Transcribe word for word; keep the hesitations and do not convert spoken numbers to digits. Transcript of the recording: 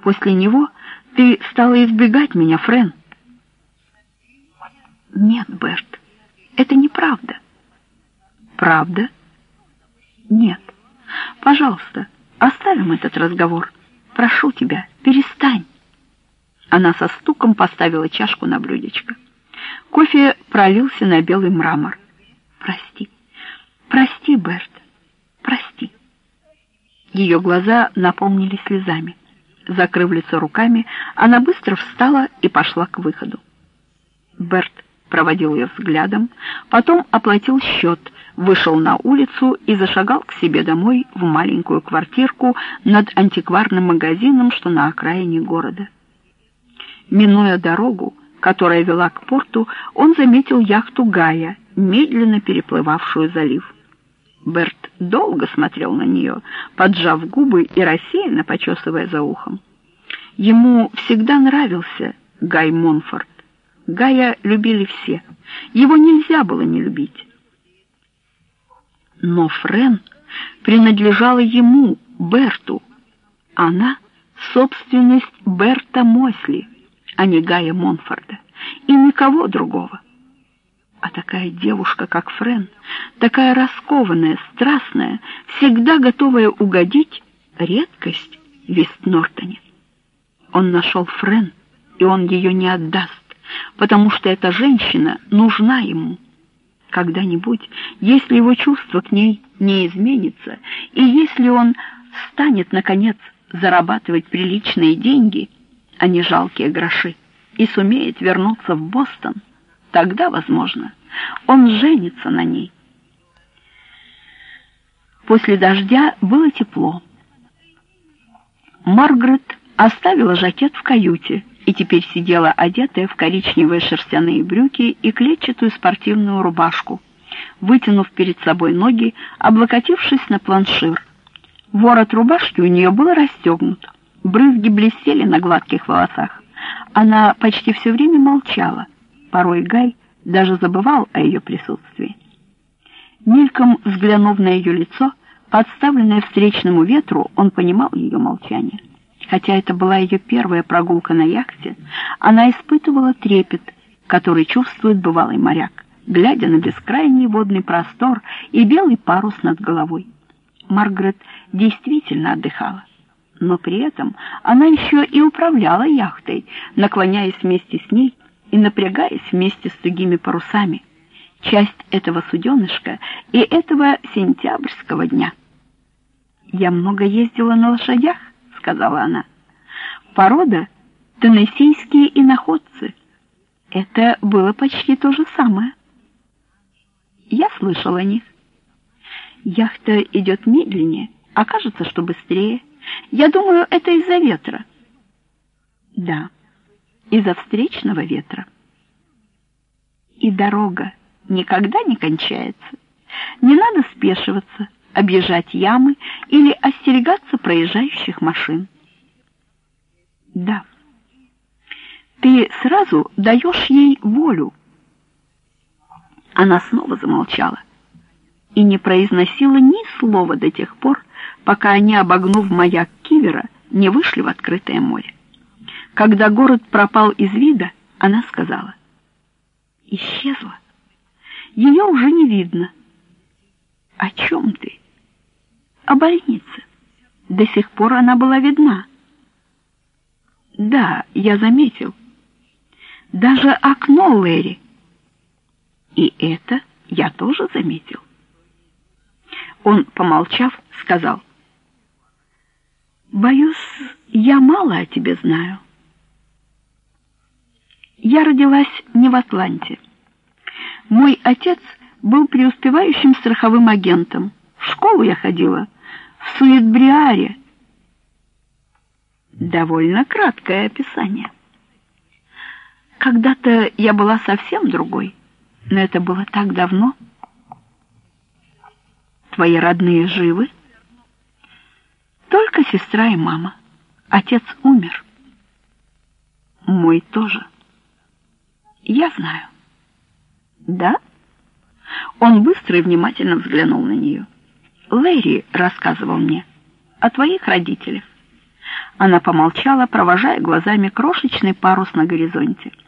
После него ты стала избегать меня, Френ. Нет, Берт, это неправда. Правда? Нет. Пожалуйста, оставим этот разговор. Прошу тебя, перестань. Она со стуком поставила чашку на блюдечко. Кофе пролился на белый мрамор. Прости, прости, Берт, прости. Ее глаза наполнились слезами. Закрыв лицо руками, она быстро встала и пошла к выходу. Берт проводил ее взглядом, потом оплатил счет, вышел на улицу и зашагал к себе домой в маленькую квартирку над антикварным магазином, что на окраине города. Минуя дорогу, которая вела к порту, он заметил яхту Гая, медленно переплывавшую залив. Берт долго смотрел на нее, поджав губы и рассеянно почесывая за ухом. Ему всегда нравился Гай Монфорт. Гая любили все. Его нельзя было не любить. Но Френ принадлежала ему, Берту. Она — собственность Берта Мосли, а не Гая Монфорта, и никого другого. А такая девушка, как Френ, такая раскованная, страстная, всегда готовая угодить, редкость в Вестнортоне. Он нашел Френ, и он ее не отдаст, потому что эта женщина нужна ему. Когда-нибудь, если его чувство к ней не изменится, и если он станет, наконец, зарабатывать приличные деньги, а не жалкие гроши, и сумеет вернуться в Бостон, тогда, возможно, он женится на ней. После дождя было тепло. Маргарет оставила жакет в каюте и теперь сидела одетая в коричневые шерстяные брюки и клетчатую спортивную рубашку, вытянув перед собой ноги, облокотившись на планшир. Ворот рубашки у нее был расстегнут, брызги блестели на гладких волосах. Она почти все время молчала. Порой Гай даже забывал о ее присутствии. Мельком взглянув на ее лицо, подставленное встречному ветру, он понимал ее молчание. Хотя это была ее первая прогулка на яхте, она испытывала трепет, который чувствует бывалый моряк, глядя на бескрайний водный простор и белый парус над головой. Маргарет действительно отдыхала, но при этом она еще и управляла яхтой, наклоняясь вместе с ней и напрягаясь вместе с тугими парусами, часть этого суденышка и этого сентябрьского дня. «Я много ездила на лошадях», — сказала она. «Порода — теннессийские иноходцы. Это было почти то же самое». Я слышал о них. Яхта идет медленнее, а кажется, что быстрее. Я думаю, это из-за ветра. Да, из-за встречного ветра. И дорога никогда не кончается. Не надо спешиваться, объезжать ямы или остерегаться проезжающих машин. Да, ты сразу даешь ей волю. Она снова замолчала и не произносила ни слова до тех пор, пока они, обогнув маяк Кивера, не вышли в открытое море. Когда город пропал из вида, она сказала: «Исчезла. Ее уже не видно». «О чем ты?» «О больнице. До сих пор она была видна». «Да, я заметил. Даже окно Лэри». «И это я тоже заметил». Он, помолчав, сказал: «Боюсь, я мало о тебе знаю. Я родилась не в Атланте. Мой отец был преуспевающим страховым агентом. В школу я ходила в Суитбриаре». Довольно краткое описание. Когда-то я была совсем другой, но это было так давно. Твои родные живы? Только сестра и мама. Отец умер. Мой тоже. Я знаю. Да? Он быстро и внимательно взглянул на нее. Лэри рассказывал мне о твоих родителях. Она помолчала, провожая глазами крошечный парус на горизонте.